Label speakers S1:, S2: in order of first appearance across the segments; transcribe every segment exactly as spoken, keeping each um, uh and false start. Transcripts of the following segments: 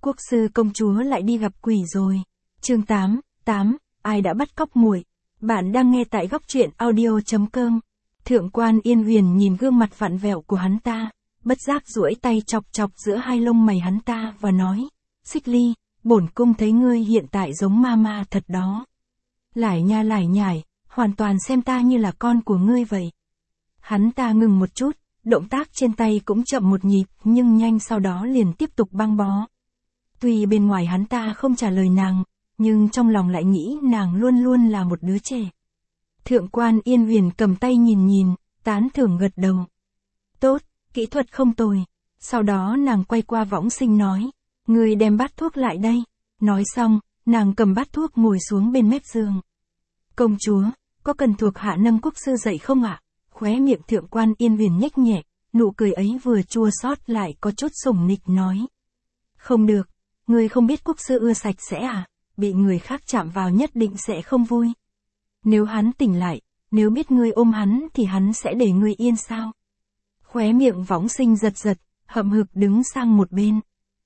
S1: Quốc sư công chúa lại đi gặp quỷ rồi. Chương tám, tám, ai đã bắt cóc muội? Bạn đang nghe tại góc truyện audio chấm com. Thượng quan Yên Huyền nhìn gương mặt vặn vẹo của hắn ta, bất giác duỗi tay chọc chọc giữa hai lông mày hắn ta và nói, Xích Ly, bổn cung thấy ngươi hiện tại giống ma ma thật đó. Lải nha lải nhải, hoàn toàn xem ta như là con của ngươi vậy. Hắn ta ngừng một chút, động tác trên tay cũng chậm một nhịp, nhưng nhanh sau đó liền tiếp tục băng bó. Tuy bên ngoài hắn ta không trả lời nàng, nhưng trong lòng lại nghĩ nàng luôn luôn là một đứa trẻ. Thượng quan Yên Huyền cầm tay nhìn nhìn, tán thưởng gật đầu. Tốt, kỹ thuật không tồi. Sau đó nàng quay qua Võng Sinh nói, ngươi đem bát thuốc lại đây. Nói xong, nàng cầm bát thuốc ngồi xuống bên mép giường. Công chúa, có cần thuộc hạ nâng quốc sư dậy không ạ? Khóe miệng thượng quan Yên Huyền nhếch nhẹ, nụ cười ấy vừa chua xót lại có chút sủng nịch nói. Không được, ngươi không biết quốc sư ưa sạch sẽ à, bị người khác chạm vào nhất định sẽ không vui. Nếu hắn tỉnh lại, nếu biết ngươi ôm hắn thì hắn sẽ để ngươi yên sao? Khóe miệng Võng Sinh giật giật, hậm hực đứng sang một bên.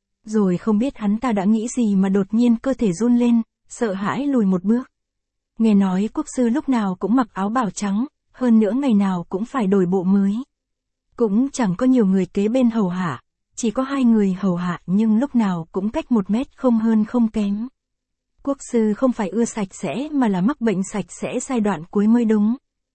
S1: Rồi không biết hắn ta đã nghĩ gì mà đột nhiên cơ thể run lên, sợ hãi lùi một bước. Nghe nói quốc sư lúc nào cũng mặc áo bào trắng, hơn nữa ngày nào cũng phải đổi bộ mới. Cũng chẳng có nhiều người kế bên hầu hạ, chỉ có hai người hầu hạ nhưng lúc nào cũng cách một mét không hơn không kém. Quốc sư không phải ưa sạch sẽ mà là mắc bệnh sạch sẽ giai đoạn cuối mới đúng.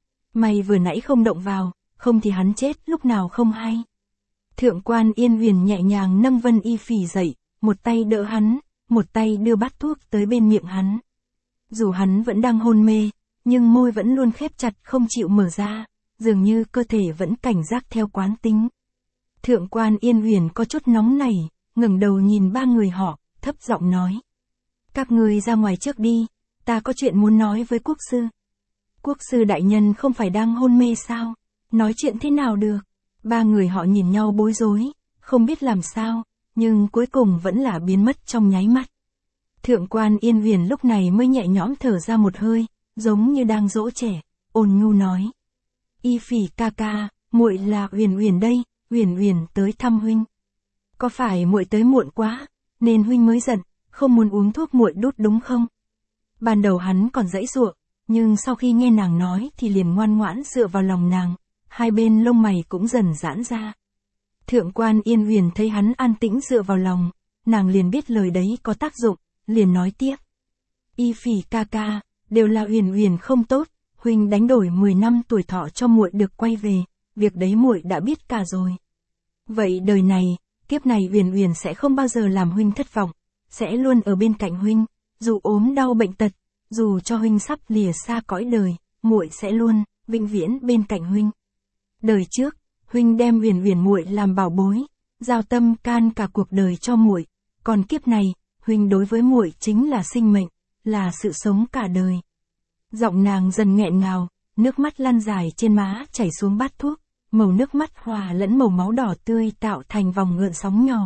S1: May vừa nãy không động vào, không thì hắn chết lúc nào không hay. Thượng quan Yên Huyền nhẹ nhàng nâng Vân Y Phỉ dậy, một tay đỡ hắn, một tay đưa bát thuốc tới bên miệng hắn. Dù hắn vẫn đang hôn mê, nhưng môi vẫn luôn khép chặt không chịu mở ra, dường như cơ thể vẫn cảnh giác theo quán tính. Thượng quan Yên Huyền có chút nóng nảy, ngẩng đầu nhìn ba người họ, thấp giọng nói. Các người ra ngoài trước đi, ta có chuyện muốn nói với quốc sư. Quốc sư đại nhân không phải đang hôn mê sao? Nói chuyện thế nào được? Ba người họ nhìn nhau bối rối, không biết làm sao, nhưng cuối cùng vẫn là biến mất trong nháy mắt. Thượng quan Yên Huyền lúc này mới nhẹ nhõm thở ra một hơi, giống như đang dỗ trẻ, ôn nhu nói. Y Phỉ ca ca, muội là Huyền Huyền đây, Huyền Huyền tới thăm huynh. Có phải muội tới muộn quá, nên huynh mới giận, không muốn uống thuốc muội đút đúng không? Ban đầu hắn còn giãy giụa, nhưng sau khi nghe nàng nói thì liền ngoan ngoãn dựa vào lòng nàng, hai bên lông mày cũng dần giãn ra. Thượng quan Yên Huyền thấy hắn an tĩnh dựa vào lòng, nàng liền biết lời đấy có tác dụng, liền nói tiếp. Y Phỉ ca ca, đều là Huyền Huyền không tốt, huynh đánh đổi mười năm tuổi thọ cho muội được quay về, việc đấy muội đã biết cả rồi. Vậy đời này, kiếp này Huyền Huyền sẽ không bao giờ làm huynh thất vọng, sẽ luôn ở bên cạnh huynh, dù ốm đau bệnh tật, dù cho huynh sắp lìa xa cõi đời, muội sẽ luôn vĩnh viễn bên cạnh huynh. Đời trước, huynh đem Huyền Huyền muội làm bảo bối, giao tâm can cả cuộc đời cho muội, còn kiếp này, huynh đối với muội chính là sinh mệnh, là sự sống cả đời. Giọng nàng dần nghẹn ngào, nước mắt lăn dài trên má chảy xuống bát thuốc, màu nước mắt hòa lẫn màu máu đỏ tươi tạo thành vòng gợn sóng nhỏ.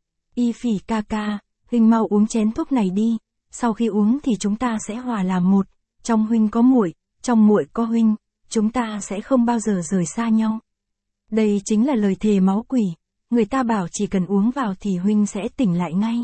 S1: Y Phỉ ca ca, huynh mau uống chén thuốc này đi, sau khi uống thì chúng ta sẽ hòa làm một, trong huynh có muội, trong muội có huynh, chúng ta sẽ không bao giờ rời xa nhau. Đây chính là lời thề máu quỷ, người ta bảo chỉ cần uống vào thì huynh sẽ tỉnh lại ngay.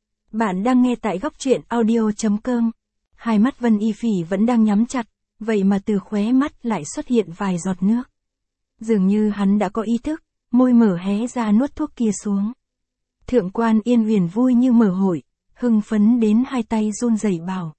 S1: Bạn đang nghe tại góc truyện audio chấm com. Hai mắt Vân Y Phỉ vẫn đang nhắm chặt, vậy mà từ khóe mắt lại xuất hiện vài giọt nước. Dường như hắn đã có ý thức, môi mở hé ra nuốt thuốc kia xuống. Thượng quan Yên Huyền vui như mở hội, hưng phấn đến hai tay run rẩy bảo.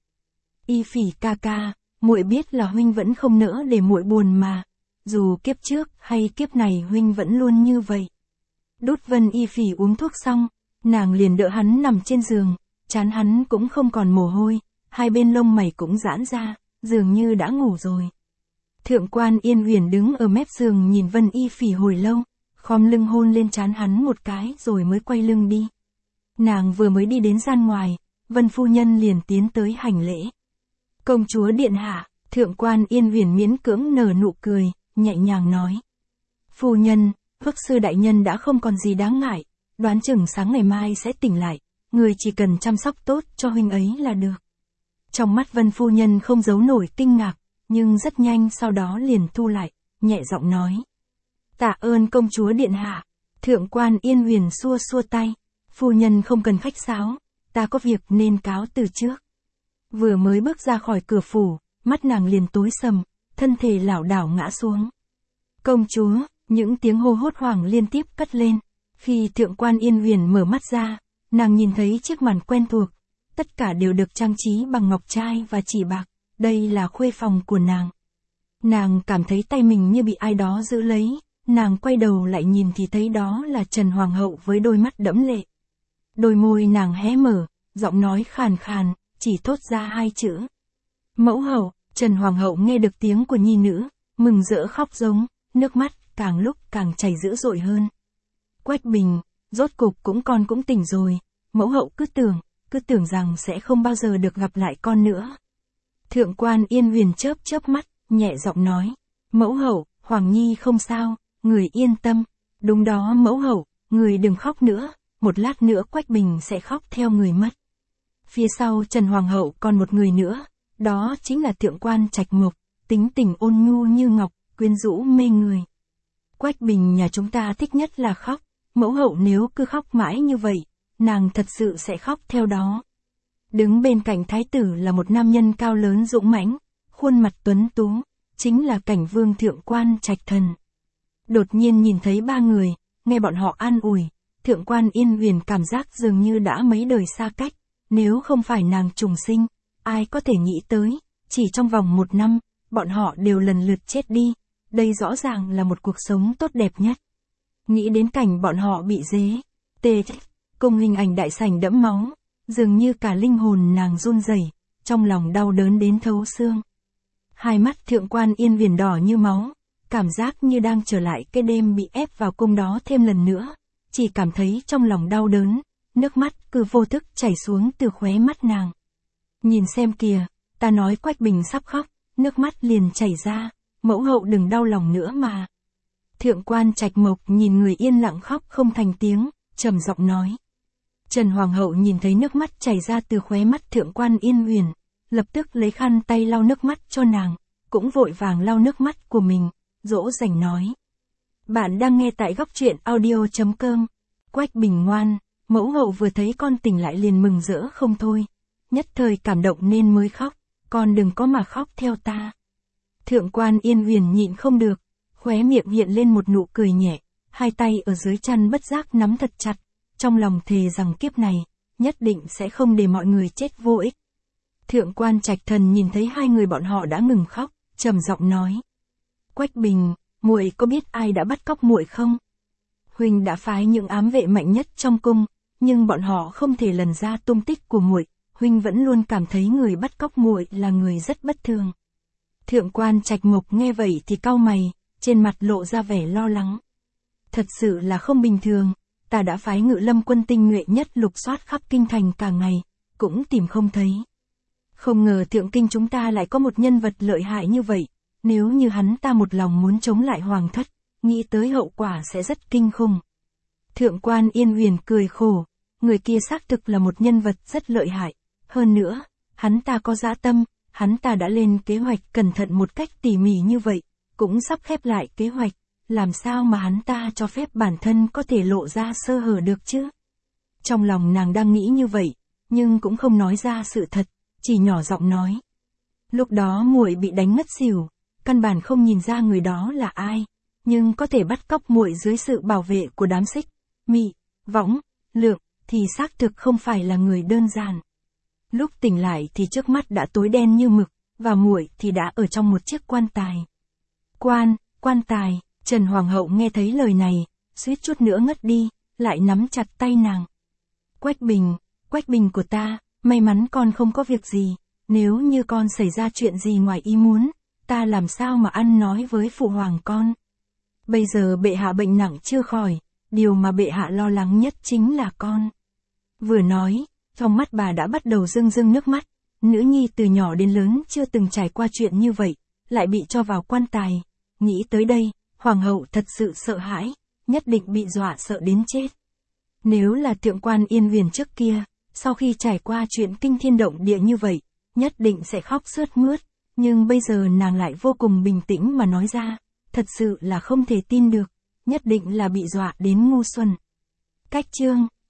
S1: Y Phỉ ca ca, muội biết là huynh vẫn không nỡ để muội buồn mà, dù kiếp trước hay kiếp này huynh vẫn luôn như vậy. Đút Vân Y Phỉ uống thuốc xong, nàng liền đỡ hắn nằm trên giường, trán hắn cũng không còn mồ hôi, hai bên lông mày cũng giãn ra, dường như đã ngủ rồi. Thượng quan Yên Huyền đứng ở mép giường nhìn Vân Y Phỉ hồi lâu, khom lưng hôn lên trán hắn một cái rồi mới quay lưng đi. Nàng vừa mới đi đến gian ngoài, Vân phu nhân liền tiến tới hành lễ. Công chúa điện hạ, thượng quan Yên Huyền miễn cưỡng nở nụ cười, nhẹ nhàng nói. Phu nhân, quốc sư đại nhân đã không còn gì đáng ngại, đoán chừng sáng ngày mai sẽ tỉnh lại, người chỉ cần chăm sóc tốt cho huynh ấy là được. Trong mắt Vân phu nhân không giấu nổi kinh ngạc, nhưng rất nhanh sau đó liền thu lại, nhẹ giọng nói. Tạ ơn công chúa điện hạ. Thượng quan Yên Huyền xua xua tay. Phu nhân không cần khách sáo, ta có việc nên cáo từ trước. Vừa mới bước ra khỏi cửa phủ, mắt nàng liền tối sầm, thân thể lảo đảo ngã xuống. Công chúa, những tiếng hô hốt hoảng liên tiếp cất lên. Khi Thượng quan Yên Huyền mở mắt ra, nàng nhìn thấy chiếc màn quen thuộc, tất cả đều được trang trí bằng ngọc trai và chỉ bạc, đây là khuê phòng của nàng. Nàng cảm thấy tay mình như bị ai đó giữ lấy, nàng quay đầu lại nhìn thì thấy đó là Trần Hoàng hậu với đôi mắt đẫm lệ. Đôi môi nàng hé mở, giọng nói khàn khàn, chỉ thốt ra hai chữ. Mẫu hậu. Trần Hoàng hậu nghe được tiếng của nhi nữ, mừng rỡ khóc giống, nước mắt càng lúc càng chảy dữ dội hơn. Quách Bình, rốt cục cũng con cũng tỉnh rồi, mẫu hậu cứ tưởng, cứ tưởng rằng sẽ không bao giờ được gặp lại con nữa. Thượng quan Yên Huyền chớp chớp mắt, nhẹ giọng nói, mẫu hậu, Hoàng Nhi không sao, người yên tâm. Đúng đó mẫu hậu, người đừng khóc nữa, một lát nữa Quách Bình sẽ khóc theo người mất. Phía sau Trần Hoàng hậu còn một người nữa, đó chính là Thượng quan Trạch Mộc, tính tình ôn nhu như ngọc, quyến rũ mê người. Quách Bình nhà chúng ta thích nhất là khóc, mẫu hậu nếu cứ khóc mãi như vậy, nàng thật sự sẽ khóc theo đó. Đứng bên cạnh thái tử là một nam nhân cao lớn dũng mãnh, khuôn mặt tuấn tú, chính là Cảnh Vương Thượng quan Trạch Thần. Đột nhiên nhìn thấy ba người, nghe bọn họ an ủi, Thượng quan Yên Huyền cảm giác dường như đã mấy đời xa cách, nếu không phải nàng trùng sinh, ai có thể nghĩ tới, chỉ trong vòng một năm, bọn họ đều lần lượt chết đi, đây rõ ràng là một cuộc sống tốt đẹp nhất. Nghĩ đến cảnh bọn họ bị dế, tê, cùng hình ảnh đại sảnh đẫm máu, dường như cả linh hồn nàng run rẩy, trong lòng đau đớn đến thấu xương. Hai mắt Thượng quan Yên Huyền đỏ như máu, cảm giác như đang trở lại cái đêm bị ép vào cung đó thêm lần nữa, chỉ cảm thấy trong lòng đau đớn, nước mắt cứ vô thức chảy xuống từ khóe mắt nàng. Nhìn xem kìa, ta nói Quách Bình sắp khóc, nước mắt liền chảy ra, mẫu hậu đừng đau lòng nữa mà. Thượng quan Trạch Mộc nhìn người yên lặng khóc không thành tiếng, trầm giọng nói. Trần Hoàng hậu nhìn thấy nước mắt chảy ra từ khóe mắt Thượng quan Yên Huyền, lập tức lấy khăn tay lau nước mắt cho nàng, cũng vội vàng lau nước mắt của mình, dỗ dành nói. Bạn đang nghe tại góc truyện audio chấm com. Quách Bình ngoan, mẫu hậu vừa thấy con tỉnh lại liền mừng rỡ không thôi, nhất thời cảm động nên mới khóc, con đừng có mà khóc theo ta. Thượng quan Yên Huyền nhịn không được, khóe miệng hiện lên một nụ cười nhẹ, hai tay ở dưới chăn bất giác nắm thật chặt, trong lòng thề rằng kiếp này, nhất định sẽ không để mọi người chết vô ích. Thượng quan Trạch Thần nhìn thấy hai người bọn họ đã ngừng khóc, trầm giọng nói. Quách Bình, muội có biết ai đã bắt cóc muội không? Huynh đã phái những ám vệ mạnh nhất trong cung, nhưng bọn họ không thể lần ra tung tích của muội, huynh vẫn luôn cảm thấy người bắt cóc muội là người rất bất thường. Thượng quan Trạch Mộc nghe vậy thì cau mày, trên mặt lộ ra vẻ lo lắng. Thật sự là không bình thường, ta đã phái Ngự Lâm quân tinh nhuệ nhất lục soát khắp kinh thành cả ngày, cũng tìm không thấy. Không ngờ thượng kinh chúng ta lại có một nhân vật lợi hại như vậy, nếu như hắn ta một lòng muốn chống lại hoàng thất, nghĩ tới hậu quả sẽ rất kinh khủng. Thượng quan Yên Huyền cười khổ, người kia xác thực là một nhân vật rất lợi hại, hơn nữa, hắn ta có dã tâm, hắn ta đã lên kế hoạch cẩn thận một cách tỉ mỉ như vậy, cũng sắp khép lại kế hoạch, làm sao mà hắn ta cho phép bản thân có thể lộ ra sơ hở được chứ? Trong lòng nàng đang nghĩ như vậy, nhưng cũng không nói ra sự thật, chỉ nhỏ giọng nói. Lúc đó muội bị đánh ngất xỉu, căn bản không nhìn ra người đó là ai, nhưng có thể bắt cóc muội dưới sự bảo vệ của đám Xích, Mị, Võng, Lượng, thì xác thực không phải là người đơn giản. Lúc tỉnh lại thì trước mắt đã tối đen như mực, và muội thì đã ở trong một chiếc quan tài. Quan, quan tài, Trần Hoàng hậu nghe thấy lời này, suýt chút nữa ngất đi, lại nắm chặt tay nàng. Quách Bình, Quách Bình của ta, may mắn con không có việc gì, nếu như con xảy ra chuyện gì ngoài ý muốn, ta làm sao mà ăn nói với phụ hoàng con. Bây giờ bệ hạ bệnh nặng chưa khỏi, điều mà bệ hạ lo lắng nhất chính là con. Vừa nói, trong mắt bà đã bắt đầu rưng rưng nước mắt, nữ nhi từ nhỏ đến lớn chưa từng trải qua chuyện như vậy, lại bị cho vào quan tài. Nghĩ tới đây, hoàng hậu thật sự sợ hãi, nhất định bị dọa sợ đến chết. Nếu là Thượng quan Yên Huyền trước kia, sau khi trải qua chuyện kinh thiên động địa như vậy, nhất định sẽ khóc sướt mướt, nhưng bây giờ nàng lại vô cùng bình tĩnh mà nói ra, thật sự là không thể tin được, nhất định là bị dọa đến ngu xuẩn. Cách chương